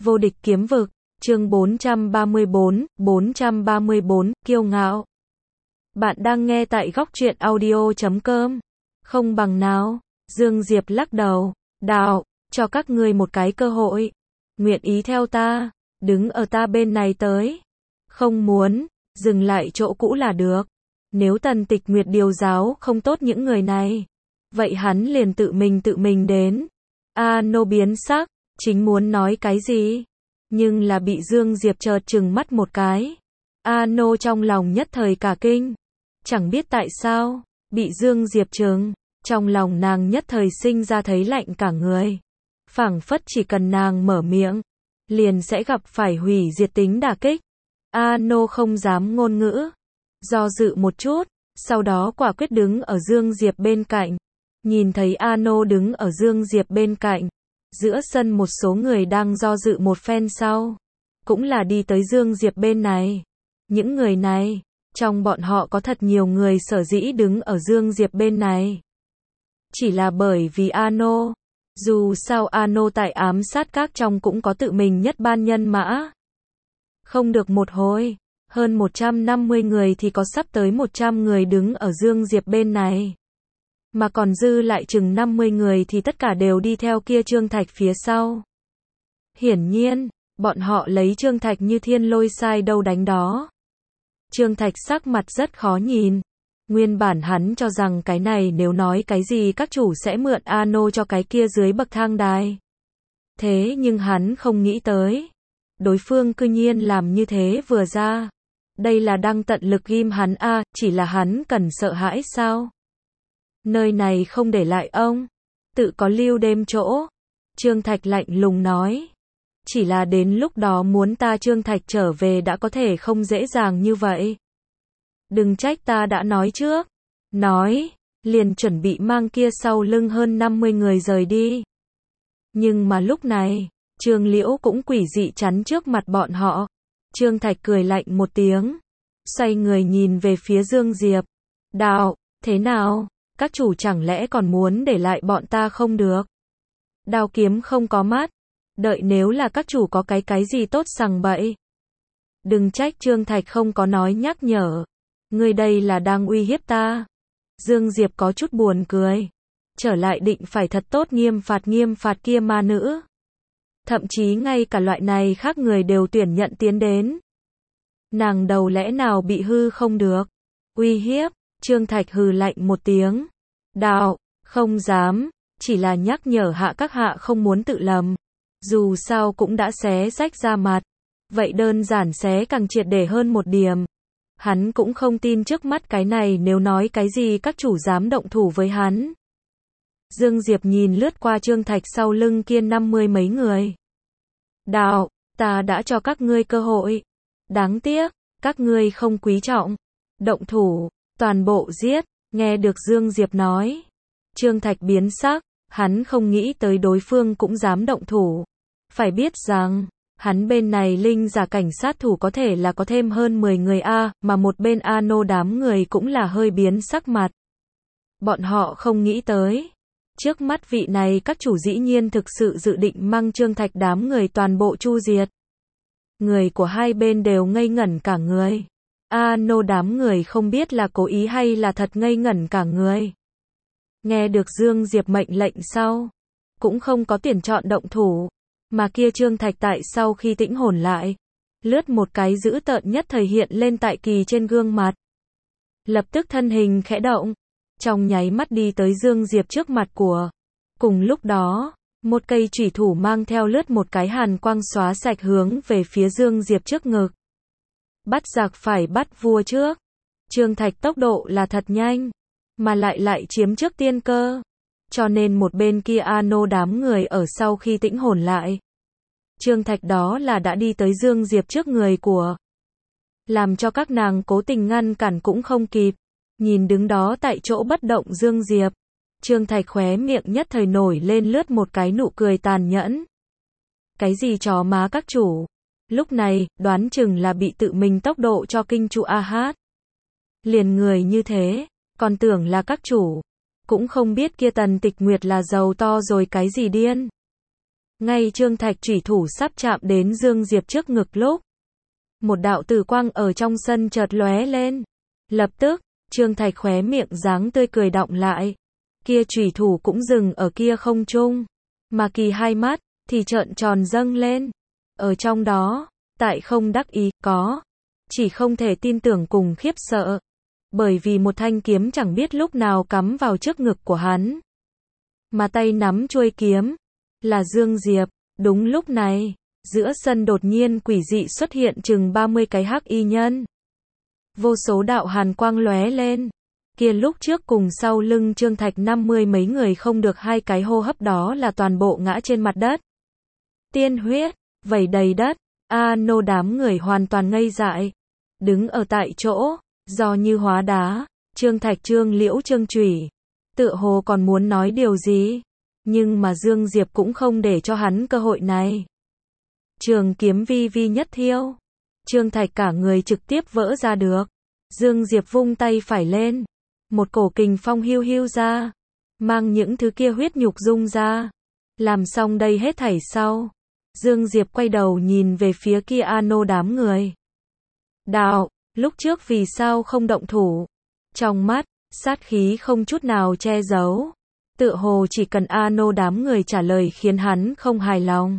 Vô địch kiếm vực, chương 434, kiêu ngạo. Bạn đang nghe tại góc truyện audio.com. Không bằng nào, Dương Diệp lắc đầu, đạo, cho các ngươi một cái cơ hội. Nguyện ý theo ta, đứng ở ta bên này tới. Không muốn, dừng lại chỗ cũ là được. Nếu Tần Tịch Nguyệt điều giáo không tốt những người này, vậy hắn liền tự mình đến. Nô biến sắc, chính muốn nói cái gì, nhưng là bị Dương Diệp chợt trừng mắt một cái. Nô trong lòng nhất thời cả kinh, chẳng biết tại sao, bị Dương Diệp trừng, trong lòng nàng nhất thời sinh ra thấy lạnh cả người. Phảng phất chỉ cần nàng mở miệng, liền sẽ gặp phải hủy diệt tính đả kích. Nô không dám ngôn ngữ, do dự một chút, sau đó quả quyết đứng ở Dương Diệp bên cạnh. Nhìn thấy Nô đứng ở Dương Diệp bên cạnh, giữa sân một số người đang do dự một phen sau, cũng là đi tới Dương Diệp bên này. Những người này, trong bọn họ có thật nhiều người sở dĩ đứng ở Dương Diệp bên này, chỉ là bởi vì Nô. Dù sao Nô tại ám sát các trong cũng có tự mình nhất ban nhân mã. Không được một hồi, hơn 150 người thì có sắp tới 100 người đứng ở Dương Diệp bên này. Mà còn dư lại chừng 50 người thì tất cả đều đi theo kia Trương Thạch phía sau. Hiển nhiên, bọn họ lấy Trương Thạch như thiên lôi sai đâu đánh đó. Trương Thạch sắc mặt rất khó nhìn. Nguyên bản hắn cho rằng cái này nếu nói cái gì các chủ sẽ mượn Nô cho cái kia dưới bậc thang đài. Thế nhưng hắn không nghĩ tới, đối phương cư nhiên làm như thế vừa ra. Đây là đang tận lực ghim hắn chỉ là hắn cần sợ hãi sao? Nơi này không để lại ông, tự có lưu đêm chỗ. Trương Thạch lạnh lùng nói. Chỉ là đến lúc đó muốn ta Trương Thạch trở về đã có thể không dễ dàng như vậy. Đừng trách ta đã nói trước. Nói, liền chuẩn bị mang kia sau lưng hơn 50 người rời đi. Nhưng mà lúc này, Trương Liễu cũng quỷ dị chắn trước mặt bọn họ. Trương Thạch cười lạnh một tiếng, xoay người nhìn về phía Dương Diệp. Đạo, thế nào? Các chủ chẳng lẽ còn muốn để lại bọn ta không được? Đao kiếm không có mắt, đợi nếu là các chủ có cái gì tốt sằng bậy. Đừng trách Trương Thạch không có nói nhắc nhở. Ngươi đây là đang uy hiếp ta. Dương Diệp có chút buồn cười. Trở lại định phải thật tốt nghiêm phạt kia ma nữ. Thậm chí ngay cả loại này khác người đều tuyển nhận tiến đến. Nàng đầu lẽ nào bị hư không được? Uy hiếp, Trương Thạch hừ lạnh một tiếng. Đạo, không dám, chỉ là nhắc nhở hạ các hạ không muốn tự lầm. Dù sao cũng đã xé rách ra mặt. Vậy đơn giản xé càng triệt để hơn một điểm. Hắn cũng không tin trước mắt cái này nếu nói cái gì các chủ dám động thủ với hắn. Dương Diệp nhìn lướt qua Trương Thạch sau lưng kia 50 mấy người. Đạo, ta đã cho các ngươi cơ hội. Đáng tiếc, các ngươi không quý trọng. Động thủ, toàn bộ giết. Nghe được Dương Diệp nói. Trương Thạch biến sắc, hắn không nghĩ tới đối phương cũng dám động thủ. Phải biết rằng, hắn bên này linh giả cảnh sát thủ có thể là có thêm hơn 10 người mà một bên Nô đám người cũng là hơi biến sắc mặt. Bọn họ không nghĩ tới. Trước mắt vị này các chủ dĩ nhiên thực sự dự định mang Trương Thạch đám người toàn bộ chu diệt. Người của hai bên đều ngây ngẩn cả người. Nô đám người không biết là cố ý hay là thật ngây ngẩn cả người. Nghe được Dương Diệp mệnh lệnh sau, cũng không có tuyển chọn động thủ. Mà kia Trương Thạch tại sau khi tĩnh hồn lại, lướt một cái dữ tợn nhất thời hiện lên tại kỳ trên gương mặt. Lập tức thân hình khẽ động, trong nháy mắt đi tới Dương Diệp trước mặt của. Cùng lúc đó, một cây chủy thủ mang theo lướt một cái hàn quang xóa sạch hướng về phía Dương Diệp trước ngực. Bắt giặc phải bắt vua trước. Trương Thạch tốc độ là thật nhanh, mà lại chiếm trước tiên cơ. Cho nên một bên kia Nô đám người ở sau khi tĩnh hồn lại. Trương Thạch đó là đã đi tới Dương Diệp trước người của. Làm cho các nàng cố tình ngăn cản cũng không kịp. Nhìn đứng đó tại chỗ bất động Dương Diệp. Trương Thạch khóe miệng nhất thời nổi lên lướt một cái nụ cười tàn nhẫn. Cái gì chó má các chủ? Lúc này, đoán chừng là bị tự mình tốc độ cho kinh trụ liền người như thế, còn tưởng là các chủ. Cũng không biết kia Tần Tịch Nguyệt là giàu to rồi cái gì điên. Ngay Trương Thạch chủy thủ sắp chạm đến Dương Diệp trước ngực lúc, một đạo tử quang ở trong sân chợt lóe lên. Lập tức, Trương Thạch khóe miệng dáng tươi cười đọng lại. Kia chủy thủ cũng dừng ở kia không trung, mà Kỳ hai mắt thì trợn tròn dâng lên. Ở trong đó, tại không đắc ý, có chỉ không thể tin tưởng cùng khiếp sợ, bởi vì một thanh kiếm chẳng biết lúc nào cắm vào trước ngực của hắn, mà tay nắm chuôi kiếm là Dương Diệp. Đúng lúc này, giữa sân đột nhiên quỷ dị xuất hiện chừng 30 cái hắc y nhân. Vô số đạo hàn quang lóe lên. Kia lúc trước cùng sau lưng Trương Thạch 50 mấy người không được 2 cái hô hấp đó là toàn bộ ngã trên mặt đất. Tiên huyết vẩy đầy đất. Nô đám người hoàn toàn ngây dại, đứng ở tại chỗ, do như hóa đá. Trương Thạch, Trương Liễu, Trương Chủy tựa hồ còn muốn nói điều gì, nhưng mà Dương Diệp cũng không để cho hắn cơ hội này. Trường kiếm vi vi nhất thiêu, Trương Thạch cả người trực tiếp vỡ ra được. Dương Diệp vung tay phải lên, một cổ kình phong hiu hiu ra, mang những thứ kia huyết nhục dung ra. Làm xong đây hết thảy sau, Dương Diệp quay đầu nhìn về phía kia nô đám người. Đạo, lúc trước vì sao không động thủ? Trong mắt, sát khí không chút nào che giấu. Tựa hồ chỉ cần nô đám người trả lời khiến hắn không hài lòng,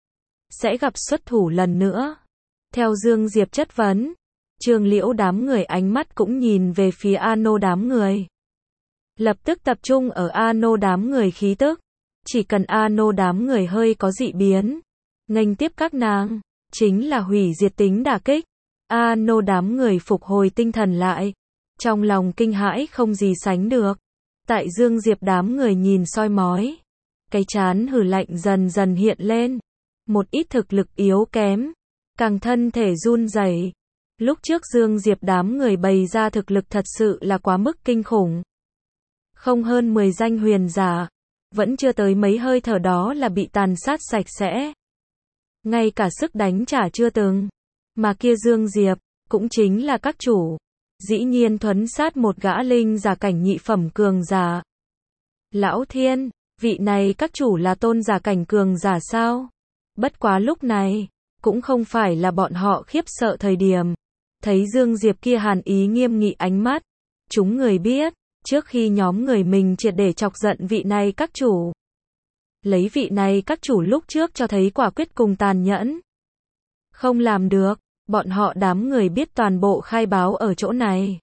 sẽ gặp xuất thủ lần nữa. Theo Dương Diệp chất vấn, Trương Liễu đám người ánh mắt cũng nhìn về phía nô đám người. Lập tức tập trung ở nô đám người khí tức. Chỉ cần nô đám người hơi có dị biến, nghênh tiếp các nàng, chính là hủy diệt tính đả kích. Nô đám người phục hồi tinh thần lại, trong lòng kinh hãi không gì sánh được. Tại Dương Diệp đám người nhìn soi mói, cái trán hừ lạnh dần dần hiện lên. Một ít thực lực yếu kém, càng thân thể run rẩy. Lúc trước Dương Diệp đám người bày ra thực lực thật sự là quá mức kinh khủng. Không hơn 10 danh huyền giả, vẫn chưa tới mấy hơi thở đó là bị tàn sát sạch sẽ. Ngay cả sức đánh trả chưa từng. Mà kia Dương Diệp, cũng chính là các chủ, dĩ nhiên thuấn sát một gã linh giả cảnh nhị phẩm cường giả. Lão Thiên, vị này các chủ là tôn giả cảnh cường giả sao? Bất quá lúc này, cũng không phải là bọn họ khiếp sợ thời điểm. Thấy Dương Diệp kia hàn ý nghiêm nghị ánh mắt, chúng người biết, trước khi nhóm người mình triệt để chọc giận vị này các chủ. Lấy vị này các chủ lúc trước cho thấy quả quyết cùng tàn nhẫn. Không làm được, bọn họ đám người biết toàn bộ khai báo ở chỗ này.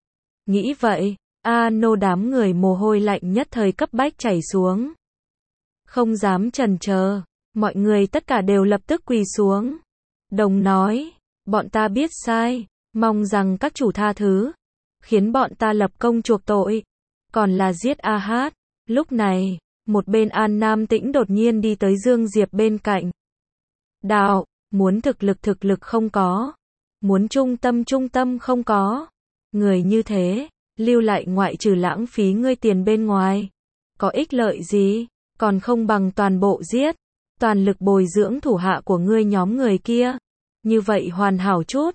Nghĩ vậy, nô đám người mồ hôi lạnh nhất thời cấp bách chảy xuống. Không dám chần chờ, mọi người tất cả đều lập tức quỳ xuống. Đồng nói, bọn ta biết sai, mong rằng các chủ tha thứ, khiến bọn ta lập công chuộc tội. Còn là giết A Hát. Lúc này, một bên An Nam Tĩnh đột nhiên đi tới Dương Diệp bên cạnh. Đạo, muốn thực lực không có, muốn trung tâm không có. Người như thế, lưu lại ngoại trừ lãng phí ngươi tiền bên ngoài, có ích lợi gì, còn không bằng toàn bộ giết, toàn lực bồi dưỡng thủ hạ của ngươi nhóm người kia. Như vậy hoàn hảo chút.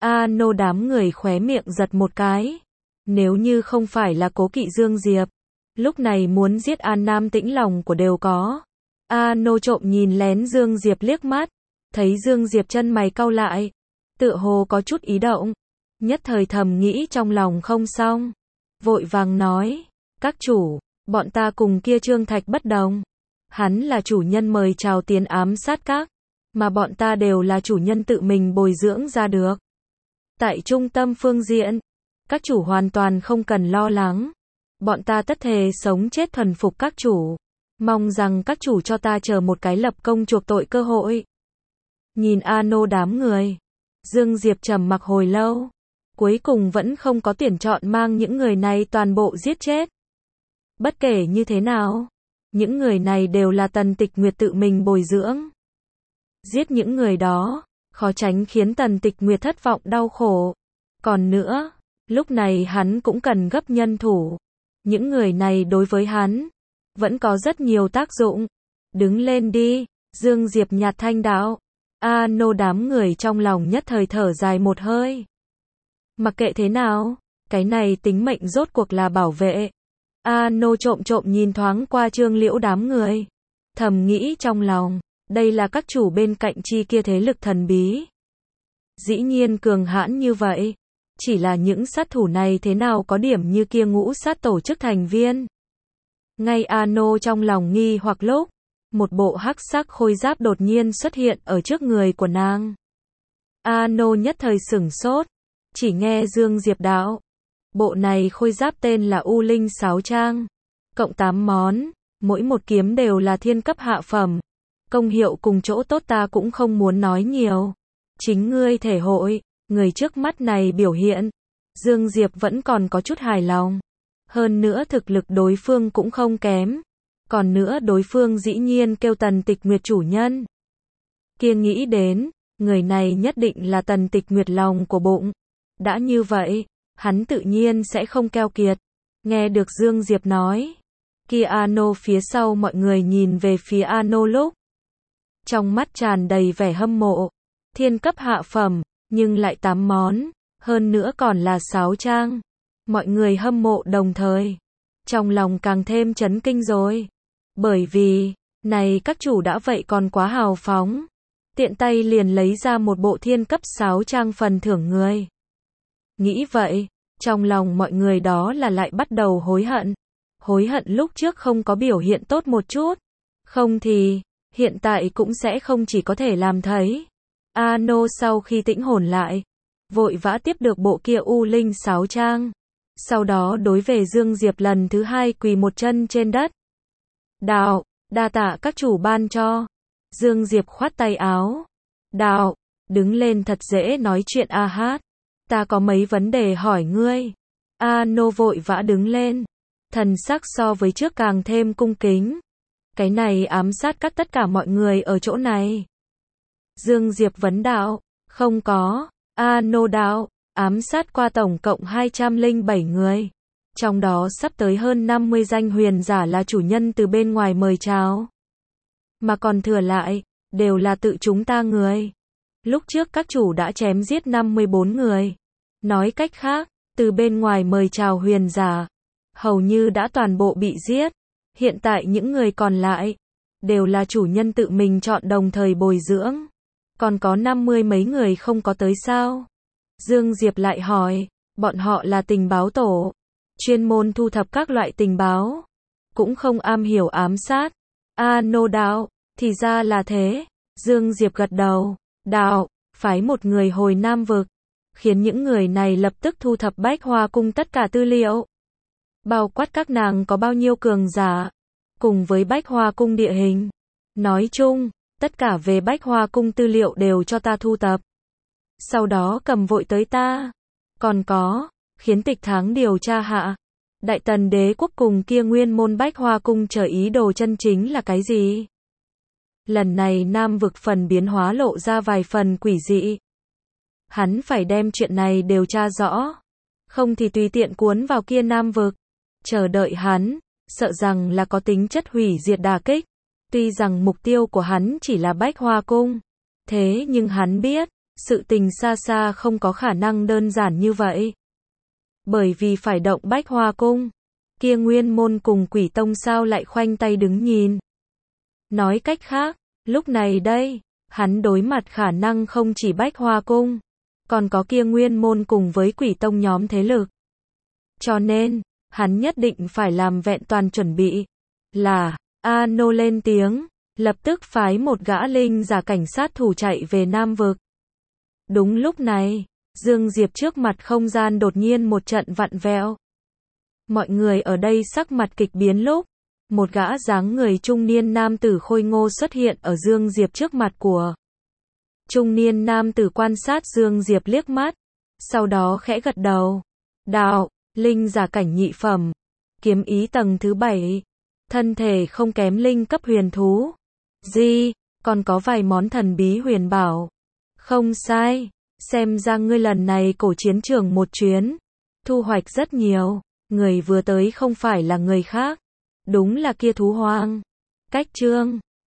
Nô đám người khóe miệng giật một cái. Nếu như không phải là cố kỵ Dương Diệp, lúc này muốn giết An Nam Tĩnh lòng của đều có. Nô trộm nhìn lén Dương Diệp liếc mắt, thấy Dương Diệp chân mày cau lại, tựa hồ có chút ý động, nhất thời thầm nghĩ trong lòng không xong, vội vàng nói, các chủ, bọn ta cùng kia Trương Thạch bất đồng, hắn là chủ nhân mời chào tiến ám sát các, mà bọn ta đều là chủ nhân tự mình bồi dưỡng ra được. Tại trung tâm phương diện, các chủ hoàn toàn không cần lo lắng, bọn ta tất thề sống chết thuần phục các chủ, mong rằng các chủ cho ta chờ một cái lập công chuộc tội cơ hội. Nhìn nô đám người, Dương Diệp trầm mặc hồi lâu, cuối cùng vẫn không có tuyển chọn mang những người này toàn bộ giết chết. Bất kể như thế nào, những người này đều là Tần Tịch Nguyệt tự mình bồi dưỡng. Giết những người đó, khó tránh khiến Tần Tịch Nguyệt thất vọng đau khổ. Còn nữa, lúc này hắn cũng cần gấp nhân thủ. Những người này đối với hắn, vẫn có rất nhiều tác dụng. Đứng lên đi, Dương Diệp nhạt thanh đạo. Nô đám người trong lòng nhất thời thở dài một hơi. Mặc kệ thế nào, cái này tính mệnh rốt cuộc là bảo vệ. Nô trộm nhìn thoáng qua Trương Liễu đám người, thầm nghĩ trong lòng, Đây là các chủ bên cạnh chi kia thế lực thần bí. Dĩ nhiên cường hãn như vậy. Chỉ là những sát thủ này thế nào có điểm như kia ngũ sát tổ chức thành viên. Ngay Ano trong lòng nghi hoặc lúc, một bộ hắc sắc khôi giáp đột nhiên xuất hiện ở trước người của nàng. Ano nhất thời sửng sốt, chỉ nghe Dương Diệp đạo. Bộ này khôi giáp tên là U Linh Sáo Trang. Cộng 8 món, mỗi một kiếm đều là thiên cấp hạ phẩm. Công hiệu cùng chỗ tốt ta cũng không muốn nói nhiều. Chính ngươi thể hội, người trước mắt này biểu hiện. Dương Diệp vẫn còn có chút hài lòng. Hơn nữa thực lực đối phương cũng không kém. Còn nữa đối phương dĩ nhiên kêu Tần Tịch Nguyệt chủ nhân. Kia nghĩ đến, người này nhất định là Tần Tịch Nguyệt lòng của bụng. Đã như vậy, hắn tự nhiên sẽ không keo kiệt. Nghe được Dương Diệp nói. Kia Ano phía sau mọi người nhìn về phía Ano lúc. Trong mắt tràn đầy vẻ hâm mộ. Thiên cấp hạ phẩm, nhưng lại 8 món. Hơn nữa còn là sáo trang. Mọi người hâm mộ đồng thời. Trong lòng càng thêm chấn kinh rồi. Bởi vì, này các chủ đã vậy còn quá hào phóng. Tiện tay liền lấy ra một bộ thiên cấp sáo trang phần thưởng người. Nghĩ vậy, trong lòng mọi người đó là lại bắt đầu hối hận. Hối hận lúc trước không có biểu hiện tốt một chút. Không thì, hiện tại cũng sẽ không chỉ có thể làm thấy. Ano sau khi tĩnh hồn lại, vội vã tiếp được bộ kia U Linh Sáo Trang. Sau đó đối về Dương Diệp lần thứ 2 quỳ một chân trên đất. Đạo, đa tạ các chủ ban cho. Dương Diệp khoát tay áo. Đạo, đứng lên thật dễ nói chuyện a hát. Ta có mấy vấn đề hỏi ngươi. Ano vội vã đứng lên. Thần sắc so với trước càng thêm cung kính. Cái này ám sát các tất cả mọi người ở chỗ này. Dương Diệp vấn đạo. Không có. Ano đạo. Ám sát qua tổng cộng 207 người. Trong đó sắp tới hơn 50 danh huyền giả là chủ nhân từ bên ngoài mời chào. Mà còn thừa lại, đều là tự chúng ta người. Lúc trước các chủ đã chém giết 54 người. Nói cách khác, từ bên ngoài mời chào huyền giả, hầu như đã toàn bộ bị giết. Hiện tại những người còn lại, đều là chủ nhân tự mình chọn đồng thời bồi dưỡng. Còn có 50 mấy người không có tới sao? Dương Diệp lại hỏi, bọn họ là tình báo tổ, chuyên môn thu thập các loại tình báo, cũng không am hiểu ám sát. Ano đạo, thì ra là thế. Dương Diệp gật đầu, đạo, phái một người hồi Nam Vực, khiến những người này lập tức thu thập Bách Hoa Cung tất cả tư liệu, bao quát các nàng có bao nhiêu cường giả, cùng với Bách Hoa Cung địa hình. Nói chung, tất cả về Bách Hoa Cung tư liệu đều cho ta thu thập. Sau đó cầm vội tới ta. Còn có, khiến Tịch Tháng điều tra hạ. Đại Tần Đế quốc cùng kia nguyên môn Bách Hoa Cung chờ ý đồ chân chính là cái gì? Lần này Nam Vực phần biến hóa lộ ra vài phần quỷ dị. Hắn phải đem chuyện này điều tra rõ. Không thì tùy tiện cuốn vào kia Nam Vực. Chờ đợi hắn, sợ rằng là có tính chất hủy diệt đả kích. Tuy rằng mục tiêu của hắn chỉ là Bách Hoa Cung. Thế nhưng hắn biết, sự tình xa xa không có khả năng đơn giản như vậy. Bởi vì phải động Bách Hoa Cung, kia nguyên môn cùng Quỷ Tông sao lại khoanh tay đứng nhìn. Nói cách khác, lúc này đây, hắn đối mặt khả năng không chỉ Bách Hoa Cung, còn có kia nguyên môn cùng với Quỷ Tông nhóm thế lực. Cho nên, hắn nhất định phải làm vẹn toàn chuẩn bị. Là, Ano lên tiếng, lập tức phái một gã linh giả cảnh sát thủ chạy về Nam Vực. Đúng lúc này, Dương Diệp trước mặt không gian đột nhiên một trận vặn vẹo. Mọi người ở đây sắc mặt kịch biến lúc, một gã dáng người trung niên nam tử khôi ngô xuất hiện ở Dương Diệp trước mặt của. Trung niên nam tử quan sát Dương Diệp liếc mắt, sau đó khẽ gật đầu. Đạo, linh giả cảnh nhị phẩm, kiếm ý tầng thứ 7, thân thể không kém linh cấp huyền thú. Gì, còn có vài món thần bí huyền bảo. Không sai, xem ra ngươi lần này cổ chiến trường một chuyến, thu hoạch rất nhiều. Người vừa tới không phải là người khác, đúng là kia thú hoang. Cách chương